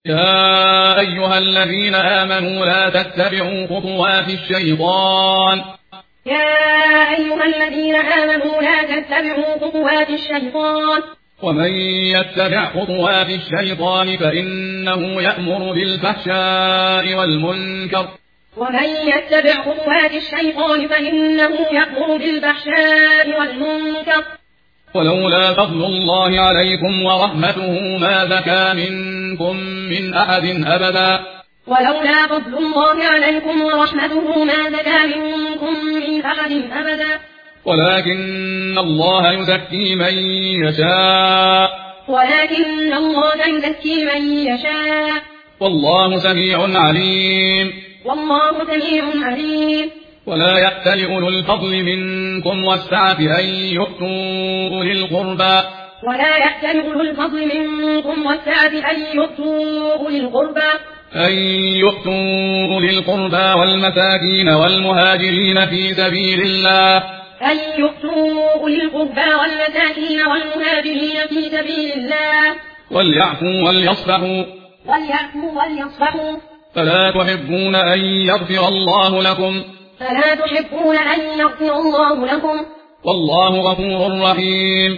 يا أيها الذين آمنوا لا تتبعوا خطوات الشيطان ومن يتبع خطوات الشيطان فإنه يأمر بالفحشاء والمنكر ولولا فضل الله عليكم ورحمته ما زكى منكم من أحد أبدا ولكن الله يزكي من يشاء والله سميع عليم ولا يأتل أولو الفضل منكم والسعة أن يؤتوا أولي القربى والمساكين والمهاجرين في سبيل الله وليعفوا وليصفحوا فلا تحبون أن يغفر الله لكم والله غفور رحيم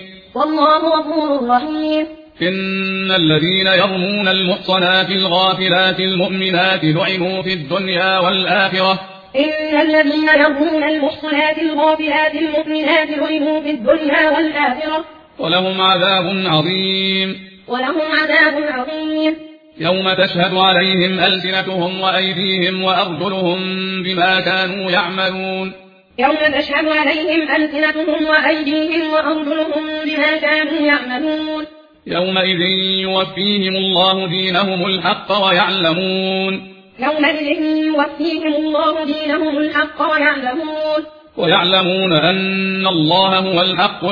إن الذين يرمون المحصنات الغافلات المؤمنات لعنوا في الدنيا والآخرة ولهم عذاب عظيم يوم تشهد عليهم ألسنتهم وأيديهم وأرجلهم بما كانوا يعملون يومئذ يوفيهم الله دينهم الحق ويعلمون أن الله هو الحق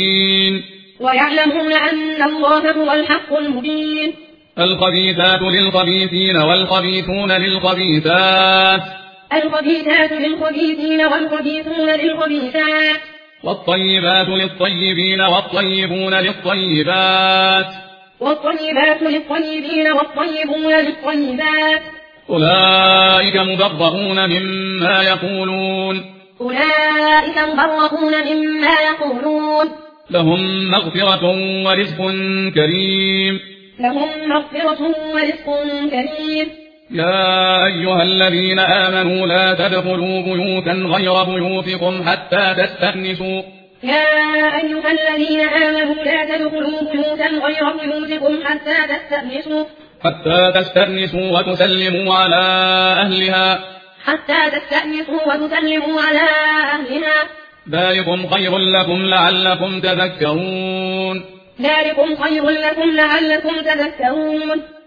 المبين الخبيثات للخبيثين والخبيثون للخبيثات والطيبات للطيبين والطيبون للطيبات أولئك مبرؤون مما يقولون لهم مغفرة ورزق كريم يا أيها الذين آمنوا لا تدخلوا بيوتا غير بيوتكم حتى تستأنسوا وتسلموا على أهلها ذلكم خير لكم لعلكم تذكرون